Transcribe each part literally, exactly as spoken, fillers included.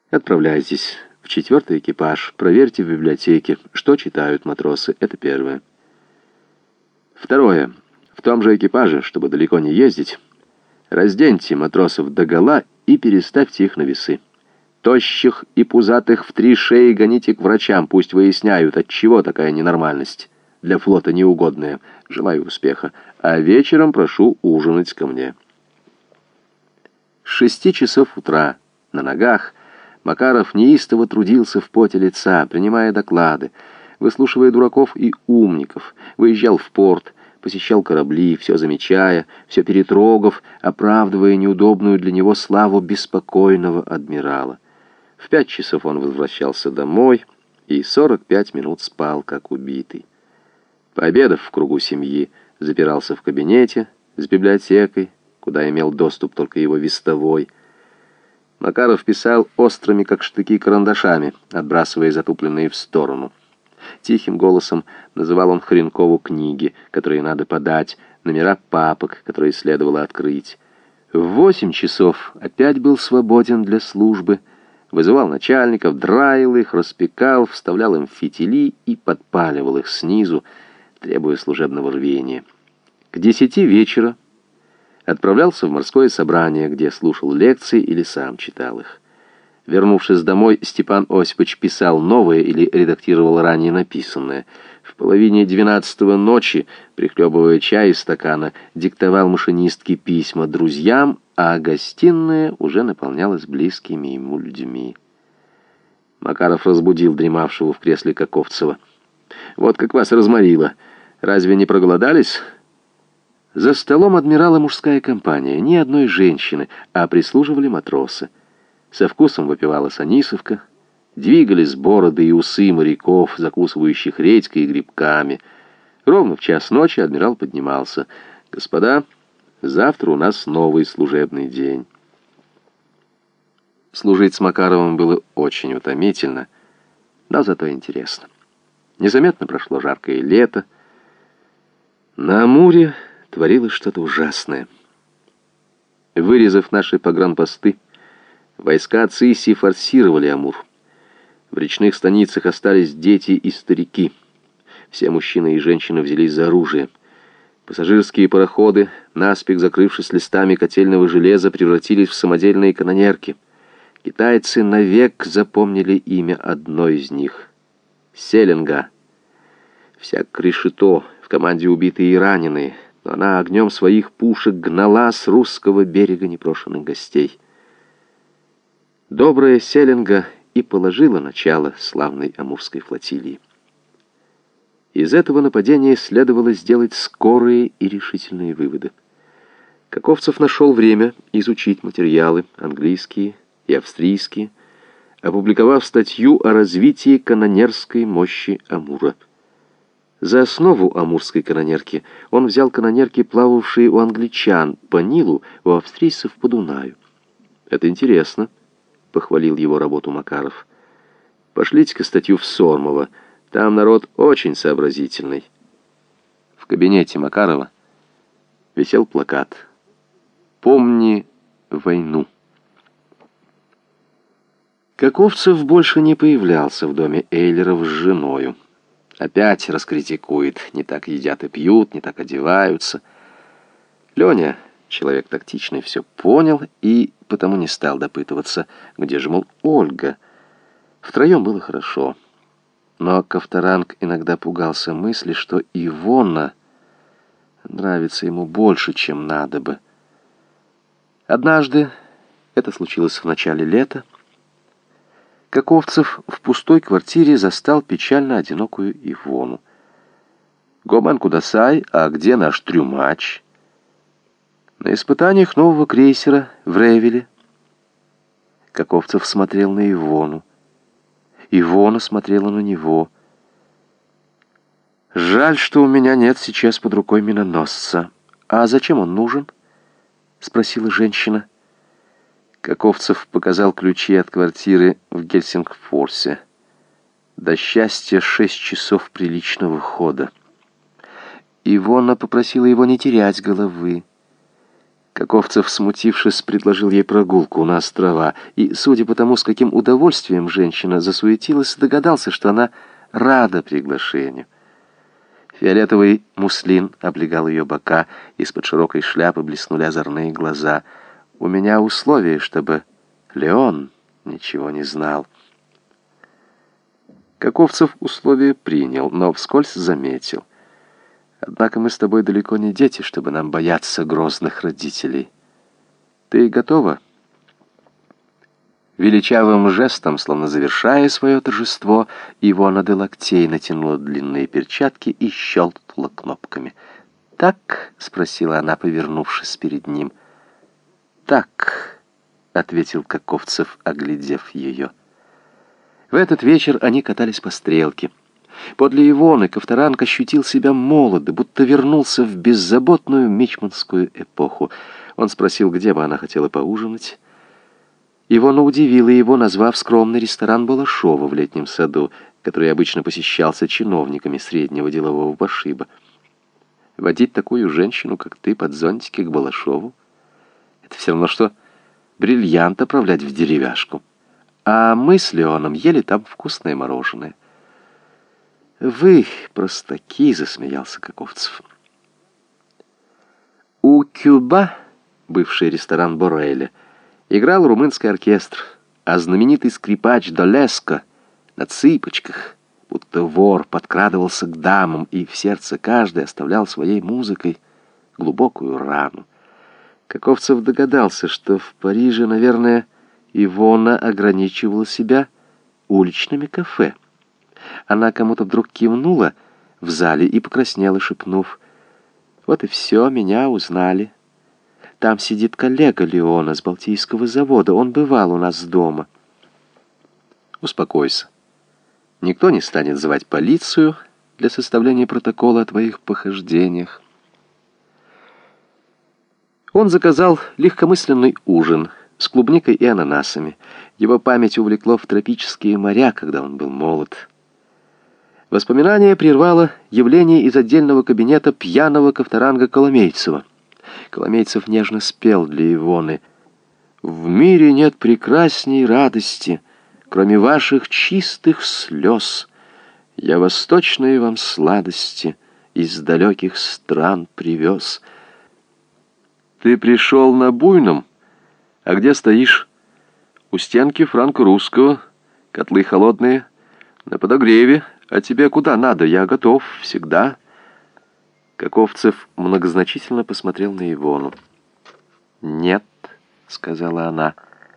Отправляйтесь в четвертый экипаж, проверьте в библиотеке, что читают матросы. Это первое. Второе. В том же экипаже, чтобы далеко не ездить, разденьте матросов догола и переставьте их на весы. Тощих и пузатых в три шеи гоните к врачам, пусть выясняют, отчего такая ненормальность. Для флота неугодная. Желаю успеха. А вечером прошу ужинать ко мне. С шести часов утра на ногах Макаров неистово трудился в поте лица, принимая доклады, выслушивая дураков и умников, выезжал в порт, посещал корабли, все замечая, все перетрогав, оправдывая неудобную для него славу беспокойного адмирала. В пять часов он возвращался домой и сорок пять минут спал, как убитый. Пообедав в кругу семьи, запирался в кабинете с библиотекой, куда имел доступ только его вестовой. Макаров писал острыми, как штыки, карандашами, отбрасывая затупленные в сторону. Тихим голосом называл он Хренкову книги, которые надо подать, номера папок, которые следовало открыть. В восемь часов опять был свободен для службы, вызывал начальников, драил их, распекал, вставлял им фитили и подпаливал их снизу, требуя служебного рвения. К десяти вечера отправлялся в морское собрание, где слушал лекции или сам читал их. Вернувшись домой, Степан Осипович писал новое или редактировал ранее написанное. В половине двенадцатого ночи, прихлебывая чай из стакана, диктовал машинистке письма друзьям, а гостиная уже наполнялась близкими ему людьми. Макаров разбудил дремавшего в кресле Каковцева. «Вот как вас разморило. Разве не проголодались?» За столом адмирала мужская компания, ни одной женщины, а прислуживали матросы. Со вкусом выпивалась анисовка, двигались бороды и усы моряков, закусывающих редькой и грибками. Ровно в час ночи адмирал поднимался. «Господа, завтра у нас новый служебный день». Служить с Макаровым было очень утомительно, но зато интересно. Незаметно прошло жаркое лето. На Амуре творилось что-то ужасное. Вырезав наши погранпосты, войска Цисси форсировали Амур. В речных станицах остались дети и старики. Все мужчины и женщины взялись за оружие. Пассажирские пароходы, наспех закрывшись листами котельного железа, превратились в самодельные канонерки. Китайцы навек запомнили имя одной из них — Селенга. Вся решето, в команде убитые и раненые, но она огнем своих пушек гнала с русского берега непрошенных гостей. Добрая Селенга и положила начало славной Амурской флотилии. Из этого нападения следовало сделать скорые и решительные выводы. Каковцев нашел время изучить материалы английские и австрийские, опубликовав статью о развитии канонерской мощи Амура. За основу амурской канонерки он взял канонерки, плававшие у англичан по Нилу, у австрийцев по Дунаю. «Это интересно», — похвалил его работу Макаров. «Пошлите-ка статью в Сормово, там народ очень сообразительный». В кабинете Макарова висел плакат «Помни войну». Каковцев больше не появлялся в доме Эйлеров с женою. Опять раскритикует: не так едят и пьют, не так одеваются. Леня, человек тактичный, все понял и потому не стал допытываться, где же, мол, Ольга. Втроем было хорошо. Но Ковторанг иногда пугался мысли, что Ивонна нравится ему больше, чем надо бы. Однажды, это случилось в начале лета, Каковцев в пустой квартире застал печально одинокую Ивону. «Гоман кудасай, а где наш трюмач?» «На испытаниях нового крейсера в Ревеле». Каковцев смотрел на Ивону. Ивона смотрела на него. «Жаль, что у меня нет сейчас под рукой миноносца. А зачем он нужен?» — спросила женщина. Каковцев показал ключи от квартиры в Гельсингфорсе. До счастья шесть часов приличного хода. Ивона попросила его не терять головы. Каковцев, смутившись, предложил ей прогулку на острова, и, судя по тому, с каким удовольствием женщина засуетилась, догадался, что она рада приглашению. Фиолетовый муслин облегал ее бока, из-под широкой шляпы блеснули озорные глаза. «У меня условие, чтобы Леон ничего не знал». Каковцев условие принял, но вскользь заметил: «Однако мы с тобой далеко не дети, чтобы нам бояться грозных родителей. Ты готова?» Величавым жестом, словно завершая свое торжество, Ивона де Лактей натянула длинные перчатки и щелкнула кнопками. «Так?» — спросила она, повернувшись перед ним. «Так», — ответил Каковцев, оглядев ее. В этот вечер они катались по стрелке. Подле Ивоны Ковторанг ощутил себя молодо, будто вернулся в беззаботную мичманскую эпоху. Он спросил, где бы она хотела поужинать. Ивона удивила его, назвав скромный ресторан Балашова в летнем саду, который обычно посещался чиновниками среднего делового пошиба. Водить такую женщину, как ты, под зонтики к Балашову — это все равно, что бриллиант оправлять в деревяшку. А мы с Леоном ели там вкусное мороженое. «Вы простаки», — засмеялся Каковцев. У Кюба, бывший ресторан Бореля, играл румынский оркестр, а знаменитый скрипач Долеско на цыпочках, будто вор, подкрадывался к дамам и в сердце каждой оставлял своей музыкой глубокую рану. Каковцев догадался, что в Париже, наверное, Ивона ограничивала себя уличными кафе. Она кому-то вдруг кивнула в зале и покраснела, шепнув: «Вот и все, меня узнали. Там сидит коллега Леона с Балтийского завода, он бывал у нас дома». «Успокойся. Никто не станет звать полицию для составления протокола о твоих похождениях». Он заказал легкомысленный ужин с клубникой и ананасами. Его память увлекло в тропические моря, когда он был молод. Воспоминание прервало явление из отдельного кабинета пьяного Ковторанга Коломейцева. Коломейцев нежно спел для Ивоны: «В мире нет прекрасней радости, кроме ваших чистых слез. Я восточные вам сладости из далеких стран привез». «Ты пришел на буйном? А где стоишь?» «У стенки франко-русского. Котлы холодные, на подогреве. А тебе куда надо? Я готов всегда». Каковцев многозначительно посмотрел на Ивону. «Нет», — сказала она.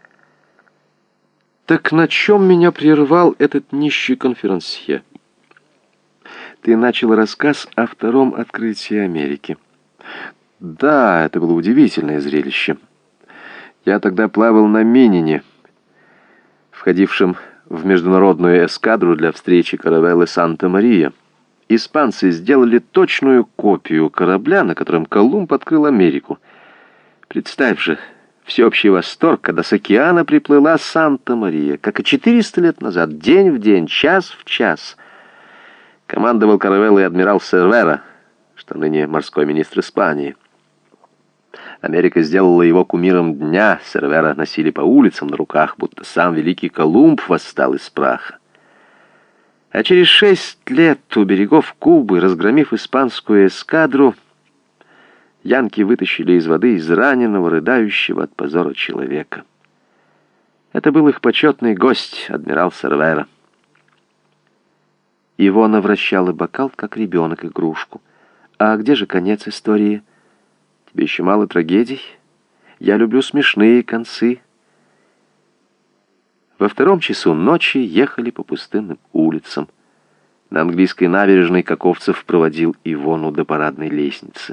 «Так на чем меня прервал этот нищий конферансье?» «Ты начал рассказ о втором открытии Америки». «Да, это было удивительное зрелище. Я тогда плавал на Минине, входившем в международную эскадру для встречи каравеллы «Санта-Мария». Испанцы сделали точную копию корабля, на котором Колумб открыл Америку. Представь же, всеобщий восторг, когда с океана приплыла «Санта-Мария», как и четыреста лет назад, день в день, час в час. Командовал каравеллой адмирал Сервера, что ныне морской министр Испании. Америка сделала его кумиром дня, Сервера носили по улицам на руках, будто сам великий Колумб восстал из праха. А через шесть лет у берегов Кубы, разгромив испанскую эскадру, янки вытащили из воды израненного, рыдающего от позора человека. Это был их почетный гость, адмирал Сервера. Ивона вращала бокал, как ребенок, игрушку. «А где же конец истории? Тебе еще мало трагедий? Я люблю смешные концы». Во втором часу ночи ехали по пустынным улицам. На английской набережной Каковцев проводил Ивону до парадной лестницы.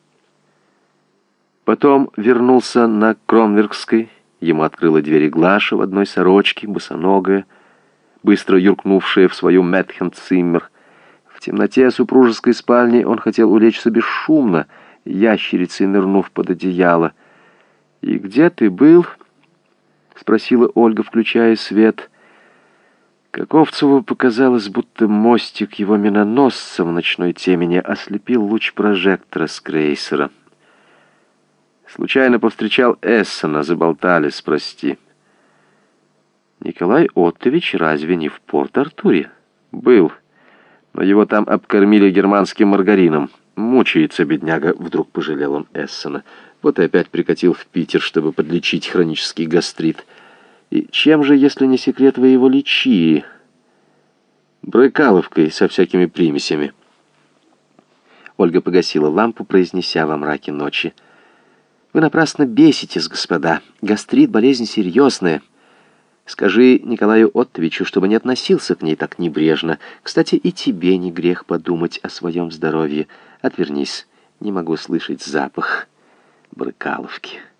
Потом вернулся на Кромвергской. Ему открыла двери Глаша в одной сорочке, босоногая, быстро юркнувшая в свою Мэтхен-циммер. В темноте супружеской спальни он хотел улечься бесшумно, ящерицей нырнув под одеяло. «И где ты был?» — спросила Ольга, включая свет. Каковцеву показалось, будто мостик его миноносца в ночной темени ослепил луч прожектора с крейсера. Случайно повстречал Эссена, заболтались, прости. Николай Оттович разве не в Порт-Артуре? Был, но его там обкормили германским маргарином. Мучается бедняга, вдруг пожалел он Эссена. Вот и опять прикатил в Питер, чтобы подлечить хронический гастрит. И чем же, если не секрет, вы его лечили? Брыкаловкой со всякими примесями. Ольга погасила лампу, произнеся во мраке ночи: «Вы напрасно беситесь, господа. Гастрит — болезнь серьезная. Скажи Николаю Оттовичу, чтобы не относился к ней так небрежно. Кстати, и тебе не грех подумать о своем здоровье. Отвернись, не могу слышать запах Брыкаловки».